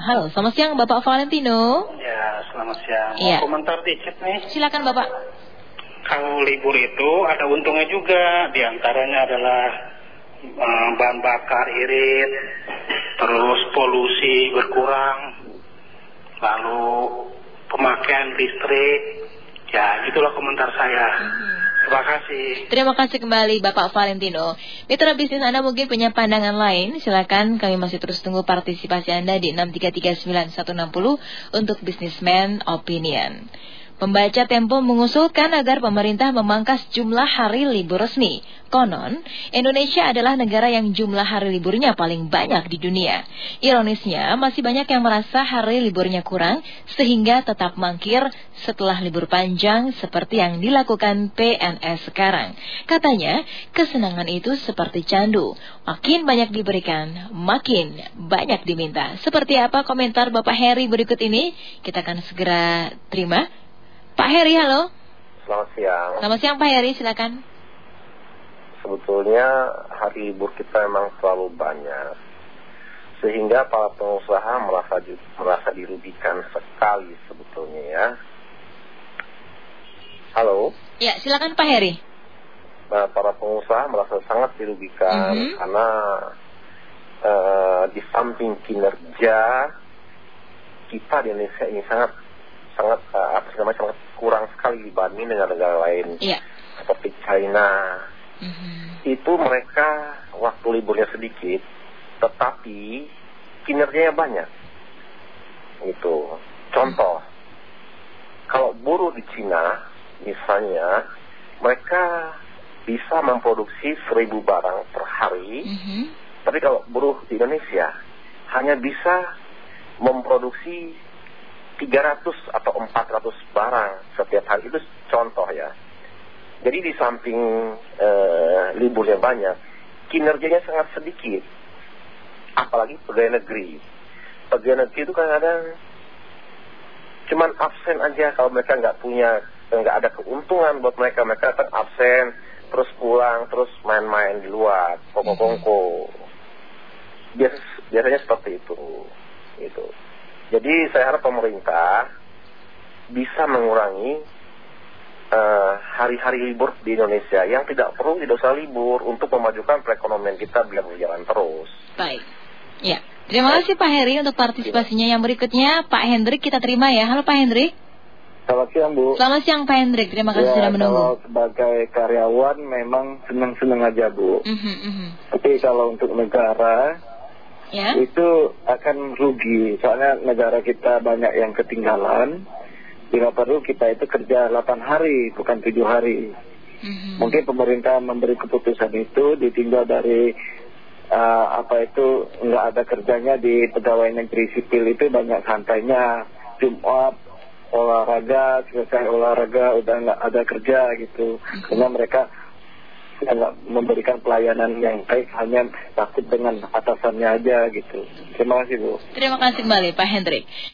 Halo, selamat siang Bapak Valentino. Ya, selamat siang. Iya. Komentar dikit nih. Silakan Bapak. Kalau libur itu ada untungnya juga. Di antaranya adalah bahan bakar irit, terus polusi berkurang, lalu pemakaian listrik. Ya, itulah komentar saya. Terima kasih. Terima kasih kembali Bapak Valentino. Mitra bisnis Anda mungkin punya pandangan lain. Silakan, kami masih terus tunggu partisipasi Anda di 6339160 untuk Businessman Opinion. Pembaca Tempo mengusulkan agar pemerintah memangkas jumlah hari libur resmi. Konon, Indonesia adalah negara yang jumlah hari liburnya paling banyak di dunia. Ironisnya, masih banyak yang merasa hari liburnya kurang, sehingga tetap mangkir setelah libur panjang seperti yang dilakukan PNS sekarang. Katanya, kesenangan itu seperti candu. Makin banyak diberikan, makin banyak diminta. Seperti apa komentar Bapak Heri berikut ini? Kita akan segera terima. Pak Heri, halo. Selamat siang. Selamat siang Pak Heri, silakan. Sebetulnya hari libur kita memang terlalu banyak, sehingga para pengusaha merasa dirugikan sekali sebetulnya ya. Halo. Ya, silakan Pak Heri. Nah, para pengusaha merasa sangat dirugikan karena di samping kinerja kita di Indonesia ini sangat kurang sekali dibanding dengan negara lain, seperti China. Itu mereka waktu liburnya sedikit, tetapi kinerjanya banyak. Itu contoh, kalau buruh di China misalnya, mereka bisa memproduksi 1000 barang per hari, tapi kalau buruh di Indonesia hanya bisa memproduksi 300 atau 400 barang setiap hari. Itu contoh ya. Jadi di samping liburnya banyak, kinerjanya sangat sedikit. Apalagi pegawai negeri. Pegawai negeri itu kadang-kadang cuman absen aja. Kalau mereka nggak ada keuntungan buat mereka akan absen, terus pulang, terus main-main di luar, kongko-kongko. Biasanya seperti itu. Gitu. Jadi saya harap pemerintah bisa mengurangi hari-hari libur di Indonesia yang tidak usah libur untuk memajukan perekonomian kita biar berjalan terus. Baik. Ya, terima kasih Pak Heri untuk partisipasinya. Yang berikutnya Pak Hendrik kita terima ya. Halo Pak Hendrik. Selamat siang Bu. Selamat siang Pak Hendrik. Terima kasih sudah menunggu. Kalau sebagai karyawan memang senang-senang aja Bu. Tapi kalau untuk negara itu akan rugi. Soalnya negara kita banyak yang ketinggalan. Bila perlu kita itu kerja 8 hari bukan 7 hari. Mungkin pemerintah memberi keputusan itu ditinggal dari nggak ada kerjanya di pegawai negeri sipil itu banyak santainya. Jumat olahraga, selesai olahraga udah nggak ada kerja gitu. Karena mereka nggak memberikan pelayanan yang baik, hanya takut dengan atasannya aja gitu. Terima kasih Bu. Terima kasih kembali Pak Hendrik.